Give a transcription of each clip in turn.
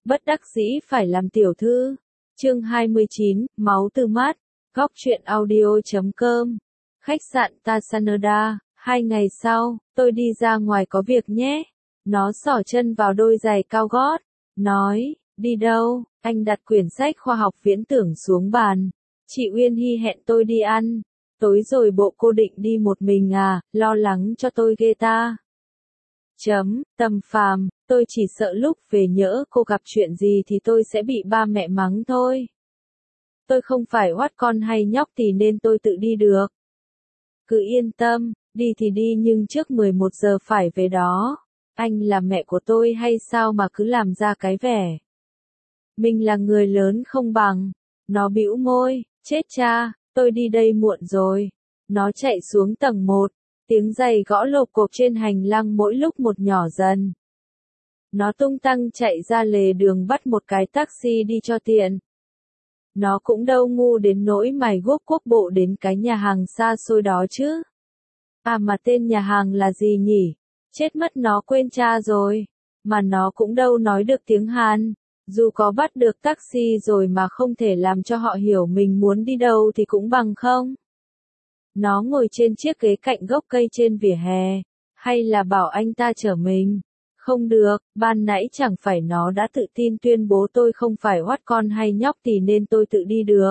bất đắc dĩ phải làm tiểu thư. Chương 29, máu từ mắt. Góc truyện audio.com. Khách sạn Tasanada. 2 ngày sau, tôi đi ra ngoài có việc nhé. Nó xỏ chân vào đôi giày cao gót. Nói, đi đâu? Anh đặt quyển sách khoa học viễn tưởng xuống bàn. Chị Uyên Hy hẹn tôi đi ăn. Tối rồi bộ cô định đi một mình à, lo lắng cho tôi ghê ta. Tâm phàm, tôi chỉ sợ lúc về nhỡ cô gặp chuyện gì thì tôi sẽ bị ba mẹ mắng thôi. Tôi không phải oát con hay nhóc thì nên tôi tự đi được. Cứ yên tâm, đi thì đi nhưng trước 11 giờ phải về đó. Anh là mẹ của tôi hay sao mà cứ làm ra cái vẻ. Mình là người lớn không bằng. Nó bĩu môi, chết cha, tôi đi đây muộn rồi. Nó chạy xuống tầng 1. Tiếng giày gõ lộp cộp trên hành lang mỗi lúc một nhỏ dần. Nó tung tăng chạy ra lề đường bắt một cái taxi đi cho tiện. Nó cũng đâu ngu đến nỗi mày guốc quốc bộ đến cái nhà hàng xa xôi đó chứ. À mà tên nhà hàng là gì nhỉ? Chết mất nó quên cha rồi. Mà nó cũng đâu nói được tiếng Hàn. Dù có bắt được taxi rồi mà không thể làm cho họ hiểu mình muốn đi đâu thì cũng bằng không. Nó ngồi trên chiếc ghế cạnh gốc cây trên vỉa hè. Hay là bảo anh ta chở mình? Không được, ban nãy chẳng phải nó đã tự tin tuyên bố tôi không phải oát con hay nhóc thì nên tôi tự đi được.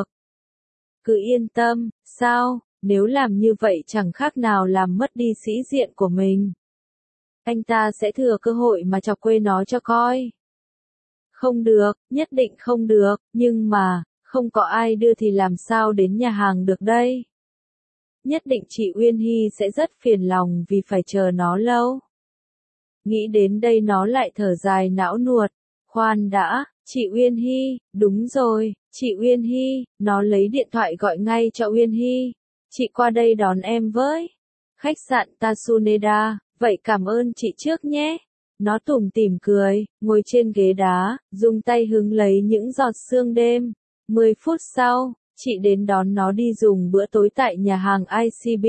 Cứ yên tâm, sao, nếu làm như vậy chẳng khác nào làm mất đi sĩ diện của mình. Anh ta sẽ thừa cơ hội mà chọc quê nó cho coi. Không được, nhất định không được, nhưng mà, không có ai đưa thì làm sao đến nhà hàng được đây. Nhất định chị Uyên Hy sẽ rất phiền lòng vì phải chờ nó lâu. Nghĩ đến đây nó lại thở dài não nuột. Khoan đã, chị Uyên Hy, đúng rồi, chị Uyên Hy, nó lấy điện thoại gọi ngay cho Uyên Hy. Chị qua đây đón em với. Khách sạn Tasuneda, vậy cảm ơn chị trước nhé. Nó tủm tỉm cười, ngồi trên ghế đá, dùng tay hứng lấy những giọt sương đêm. 10 phút sau, chị đến đón nó đi dùng bữa tối tại nhà hàng ICB.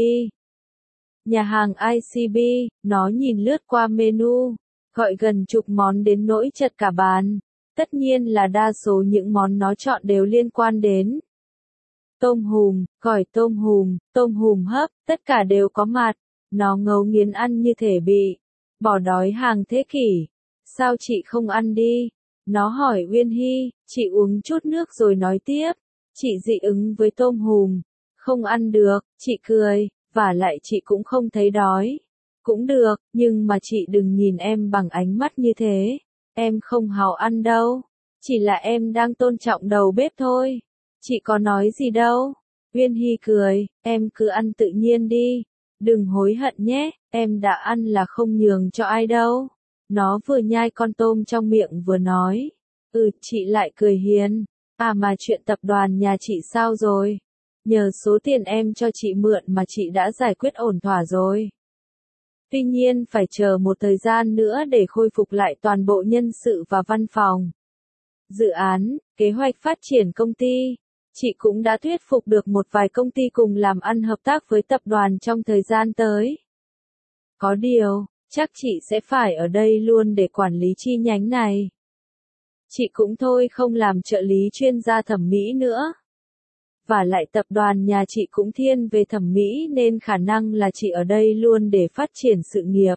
Nhà hàng ICB, nó nhìn lướt qua menu, gọi gần chục món đến nỗi chật cả bàn. Tất nhiên là đa số những món nó chọn đều liên quan đến tôm hùm, gỏi tôm hùm hấp, tất cả đều có mặt. Nó ngấu nghiến ăn như thể bị bỏ đói hàng thế kỷ. Sao chị không ăn đi? Nó hỏi Uyên Hy, chị uống chút nước rồi nói tiếp. Chị dị ứng với tôm hùm. Không ăn được, chị cười, vả lại chị cũng không thấy đói. Cũng được, nhưng mà chị đừng nhìn em bằng ánh mắt như thế. Em không hào ăn đâu. Chỉ là em đang tôn trọng đầu bếp thôi. Chị có nói gì đâu. Uyên Hy cười, em cứ ăn tự nhiên đi. Đừng hối hận nhé, em đã ăn là không nhường cho ai đâu. Nó vừa nhai con tôm trong miệng vừa nói. Chị lại cười hiền. À mà chuyện tập đoàn nhà chị sao rồi? Nhờ số tiền em cho chị mượn mà chị đã giải quyết ổn thỏa rồi. Tuy nhiên phải chờ một thời gian nữa để khôi phục lại toàn bộ nhân sự và văn phòng. Dự án, kế hoạch phát triển công ty. Chị cũng đã thuyết phục được một vài công ty cùng làm ăn hợp tác với tập đoàn trong thời gian tới. Có điều, chắc chị sẽ phải ở đây luôn để quản lý chi nhánh này. Chị cũng thôi không làm trợ lý chuyên gia thẩm mỹ nữa. Và lại tập đoàn nhà chị cũng thiên về thẩm mỹ nên khả năng là chị ở đây luôn để phát triển sự nghiệp.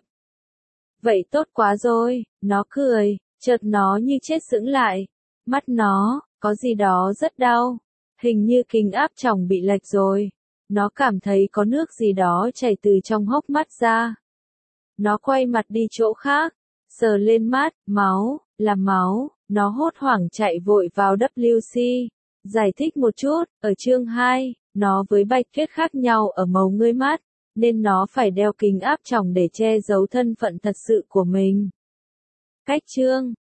Vậy tốt quá rồi, nó cười, chợt nó như chết sững lại. Mắt nó, có gì đó rất đau. Hình như kính áp tròng bị lệch rồi. Nó cảm thấy có nước gì đó chảy từ trong hốc mắt ra. Nó quay mặt đi chỗ khác, sờ lên mắt, máu, là máu. Nó hốt hoảng chạy vội vào WC. Giải thích một chút, ở chương 2, nó với Bạch Tuyết khác nhau ở màu ngươi mắt, nên nó phải đeo kính áp tròng để che giấu thân phận thật sự của mình. Cách chương